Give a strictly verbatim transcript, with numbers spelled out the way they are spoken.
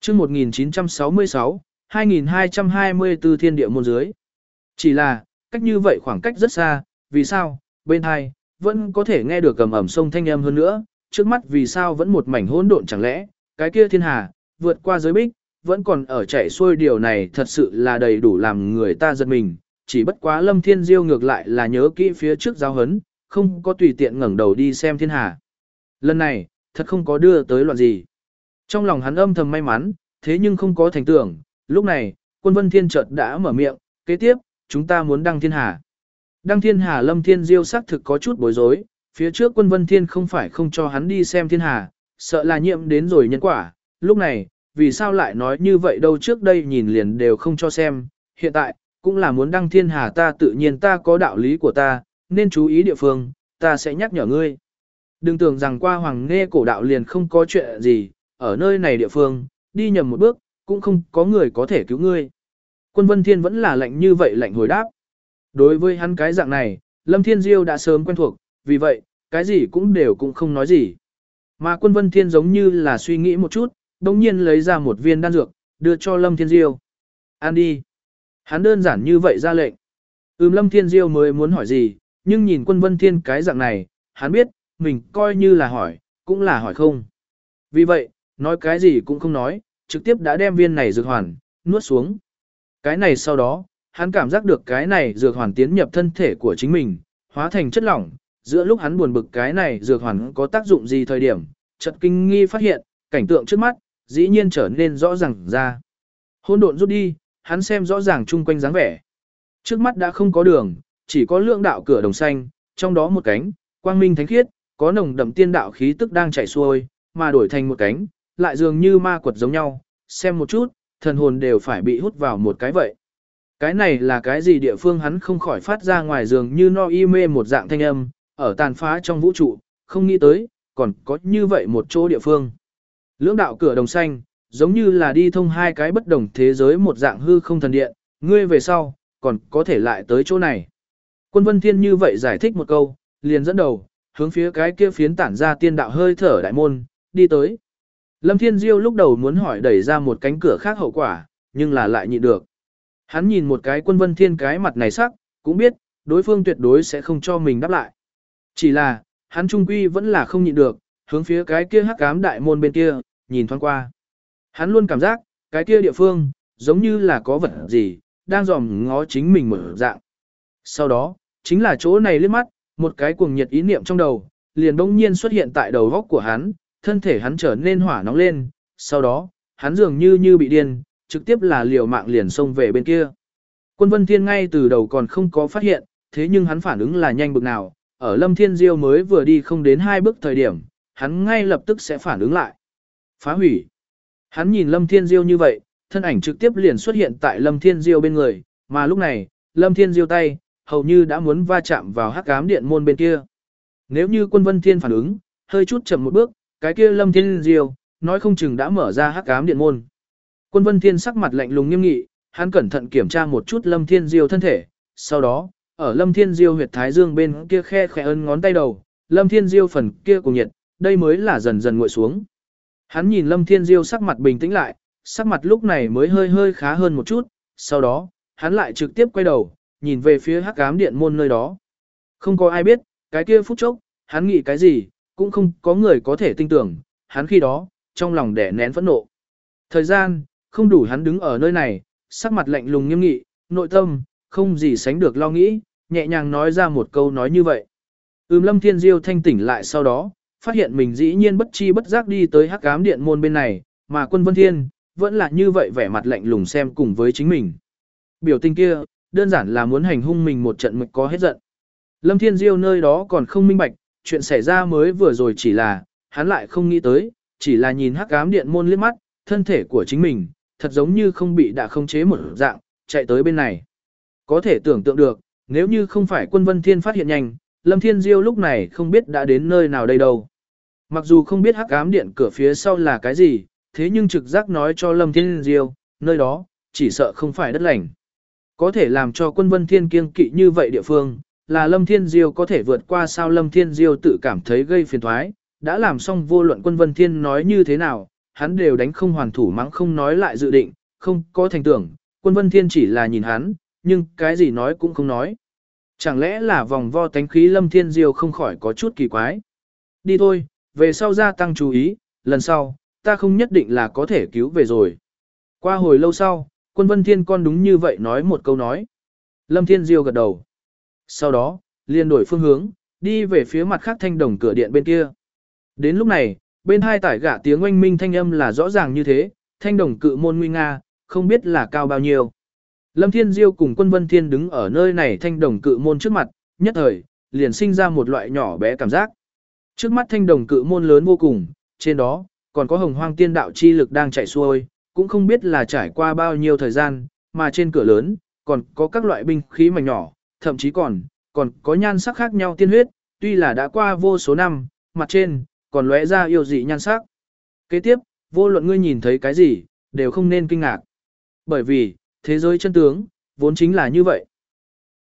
chương một nghìn chín trăm sáu mươi sáu, hai nghìn hai trăm hai mươi tư thiên địa môn dưới. Chỉ là, cách như vậy khoảng cách rất xa, vì sao, bên hai, vẫn có thể nghe được cầm ẩm sông thanh âm hơn nữa, trước mắt vì sao vẫn một mảnh hỗn độn chẳng lẽ, cái kia thiên hà, vượt qua giới bích, vẫn còn ở chạy xuôi điều này thật sự là đầy đủ làm người ta giật mình, chỉ bất quá Lâm Thiên Diêu ngược lại là nhớ kỹ phía trước giáo hấn, không có tùy tiện ngẩng đầu đi xem thiên hà. Lần này, thật không có đưa tới loạn gì. Trong lòng hắn âm thầm may mắn, thế nhưng không có thành tưởng, lúc này, Quân Vân Thiên chợt đã mở miệng, kế tiếp, chúng ta muốn đăng thiên hà. Đăng thiên hà Lâm Thiên Diêu xác thực có chút bối rối, phía trước Quân Vân Thiên không phải không cho hắn đi xem thiên hà, sợ là nhiễm đến rồi nhân quả, lúc này, vì sao lại nói như vậy đâu, trước đây nhìn liền đều không cho xem, hiện tại, cũng là muốn đăng thiên hà, ta tự nhiên ta có đạo lý của ta, nên chú ý địa phương, ta sẽ nhắc nhở ngươi. Đừng tưởng rằng qua Hoàng Nghe cổ đạo liền không có chuyện gì, ở nơi này địa phương, đi nhầm một bước, cũng không có người có thể cứu ngươi. Quân Vân Thiên vẫn là lạnh như vậy lạnh hồi đáp. Đối với hắn cái dạng này, Lâm Thiên Diêu đã sớm quen thuộc, vì vậy, cái gì cũng đều cũng không nói gì. Mà Quân Vân Thiên giống như là suy nghĩ một chút, đồng nhiên lấy ra một viên đan dược, đưa cho Lâm Thiên Diêu. Ăn đi. Hắn đơn giản như vậy ra lệnh. Ừm Lâm Thiên Diêu mới muốn hỏi gì, nhưng nhìn Quân Vân Thiên cái dạng này, hắn biết, mình coi như là hỏi, cũng là hỏi không. Vì vậy, nói cái gì cũng không nói, trực tiếp đã đem viên này dược hoàn, nuốt xuống. Cái này sau đó, hắn cảm giác được cái này dược hoàn tiến nhập thân thể của chính mình, hóa thành chất lỏng, giữa lúc hắn buồn bực cái này dược hoàn có tác dụng gì thời điểm, chợt kinh nghi phát hiện, cảnh tượng trước mắt, dĩ nhiên trở nên rõ ràng ra. Hỗn độn rút đi, hắn xem rõ ràng chung quanh dáng vẻ. Trước mắt đã không có đường, chỉ có lượng đạo cửa đồng xanh, trong đó một cánh, quang minh thánh khiết, có nồng đậm tiên đạo khí tức đang chảy xuôi, mà đổi thành một cánh, lại dường như ma quật giống nhau, xem một chút, thần hồn đều phải bị hút vào một cái vậy. Cái này là cái gì địa phương hắn không khỏi phát ra ngoài dường như no y mê một dạng thanh âm, ở tàn phá trong vũ trụ, không nghĩ tới, còn có như vậy một chỗ địa phương. Lưỡng đạo cửa đồng xanh, giống như là đi thông hai cái bất đồng thế giới một dạng hư không thần điện, ngươi về sau, còn có thể lại tới chỗ này. Quân Vân Thiên như vậy giải thích một câu, liền dẫn đầu, hướng phía cái kia phiến tản ra tiên đạo hơi thở đại môn, đi tới. Lâm Thiên Diêu lúc đầu muốn hỏi đẩy ra một cánh cửa khác hậu quả, nhưng là lại nhịn được. Hắn nhìn một cái Quân Vân Thiên cái mặt này sắc, cũng biết, đối phương tuyệt đối sẽ không cho mình đáp lại. Chỉ là, hắn trung quy vẫn là không nhịn được, hướng phía cái kia hắc ám đại môn bên kia, nhìn thoáng qua. Hắn luôn cảm giác, cái kia địa phương, giống như là có vật gì, đang dòm ngó chính mình mở dạng. Sau đó, chính là chỗ này liếc mắt, một cái cuồng nhiệt ý niệm trong đầu, liền bỗng nhiên xuất hiện tại đầu góc của hắn, thân thể hắn trở nên hỏa nóng lên, sau đó, hắn dường như như bị điên, trực tiếp là liều mạng liền xông về bên kia. Quân Vân Thiên ngay từ đầu còn không có phát hiện, thế nhưng hắn phản ứng là nhanh bực nào, ở Lâm Thiên Diêu mới vừa đi không đến hai bước thời điểm, hắn ngay lập tức sẽ phản ứng lại. Phá hủy. Hắn nhìn Lâm Thiên Diêu như vậy, thân ảnh trực tiếp liền xuất hiện tại Lâm Thiên Diêu bên người, mà lúc này, Lâm Thiên Diêu tay, hầu như đã muốn va chạm vào hắc ám điện môn bên kia. Nếu như Quân Vân Thiên phản ứng, hơi chút chậm một bước, cái kia Lâm Thiên Diêu, nói không chừng đã mở ra hắc ám điện môn. Quân Vân Thiên sắc mặt lạnh lùng nghiêm nghị, hắn cẩn thận kiểm tra một chút Lâm Thiên Diêu thân thể, sau đó, ở Lâm Thiên Diêu huyệt thái dương bên kia khe khẽ ấn ngón tay đầu, Lâm Thiên Diêu phần kia cùng nhiệt, đây mới là dần dần nguội xuống. Hắn nhìn Lâm Thiên Diêu sắc mặt bình tĩnh lại, sắc mặt lúc này mới hơi hơi khá hơn một chút, sau đó, hắn lại trực tiếp quay đầu, nhìn về phía hắc ám điện môn nơi đó. Không có ai biết, cái kia phút chốc, hắn nghĩ cái gì, cũng không có người có thể tin tưởng, hắn khi đó, trong lòng đè nén phẫn nộ. Thời gian, không đủ hắn đứng ở nơi này, sắc mặt lạnh lùng nghiêm nghị, nội tâm, không gì sánh được lo nghĩ, nhẹ nhàng nói ra một câu nói như vậy. Ừm Lâm Thiên Diêu thanh tỉnh lại sau đó, phát hiện mình dĩ nhiên bất chi bất giác đi tới hắc ám điện môn bên này, mà Quân Vân Thiên, vẫn là như vậy vẻ mặt lạnh lùng xem cùng với chính mình. Biểu tình kia, đơn giản là muốn hành hung mình một trận mực có hết giận. Lâm Thiên Diêu nơi đó còn không minh bạch, chuyện xảy ra mới vừa rồi chỉ là, hắn lại không nghĩ tới, chỉ là nhìn hắc ám điện môn liếc mắt, thân thể của chính mình, thật giống như không bị đã khống chế một dạng, chạy tới bên này. Có thể tưởng tượng được, nếu như không phải Quân Vân Thiên phát hiện nhanh, Lâm Thiên Diêu lúc này không biết đã đến nơi nào đây đâu. Mặc dù không biết hắc ám điện cửa phía sau là cái gì, thế nhưng trực giác nói cho Lâm Thiên Diêu, nơi đó, chỉ sợ không phải đất lành. Có thể làm cho Quân Vân Thiên kiêng kỵ như vậy địa phương, là Lâm Thiên Diêu có thể vượt qua sao Lâm Thiên Diêu tự cảm thấy gây phiền toái, đã làm xong vô luận Quân Vân Thiên nói như thế nào, hắn đều đánh không hoàn thủ mắng không nói lại dự định, không có thành tưởng, quân vân thiên chỉ là nhìn hắn, nhưng cái gì nói cũng không nói. Chẳng lẽ là vòng vo tánh khí Lâm Thiên Diêu không khỏi có chút kỳ quái. Đi thôi, về sau gia tăng chú ý, lần sau, ta không nhất định là có thể cứu về rồi. Qua hồi lâu sau, quân vân thiên con đúng như vậy nói một câu nói. Lâm Thiên Diêu gật đầu. Sau đó, liền đổi phương hướng, đi về phía mặt khác thanh đồng cửa điện bên kia. Đến lúc này, bên hai tải gạ tiếng oanh minh thanh âm là rõ ràng như thế, thanh đồng cự môn nguy nga, không biết là cao bao nhiêu. Lâm Thiên Diêu cùng quân vân thiên đứng ở nơi này thanh đồng cự môn trước mặt, nhất thời, liền sinh ra một loại nhỏ bé cảm giác. Trước mắt thanh đồng cự môn lớn vô cùng, trên đó, còn có hồng hoang tiên đạo chi lực đang chạy xuôi, cũng không biết là trải qua bao nhiêu thời gian, mà trên cửa lớn, còn có các loại binh khí mảnh nhỏ, thậm chí còn, còn có nhan sắc khác nhau tiên huyết, tuy là đã qua vô số năm, mặt trên, còn lóe ra yêu dị nhan sắc. Kế tiếp, vô luận ngươi nhìn thấy cái gì, đều không nên kinh ngạc. Bởi vì, thế giới chân tướng, vốn chính là như vậy.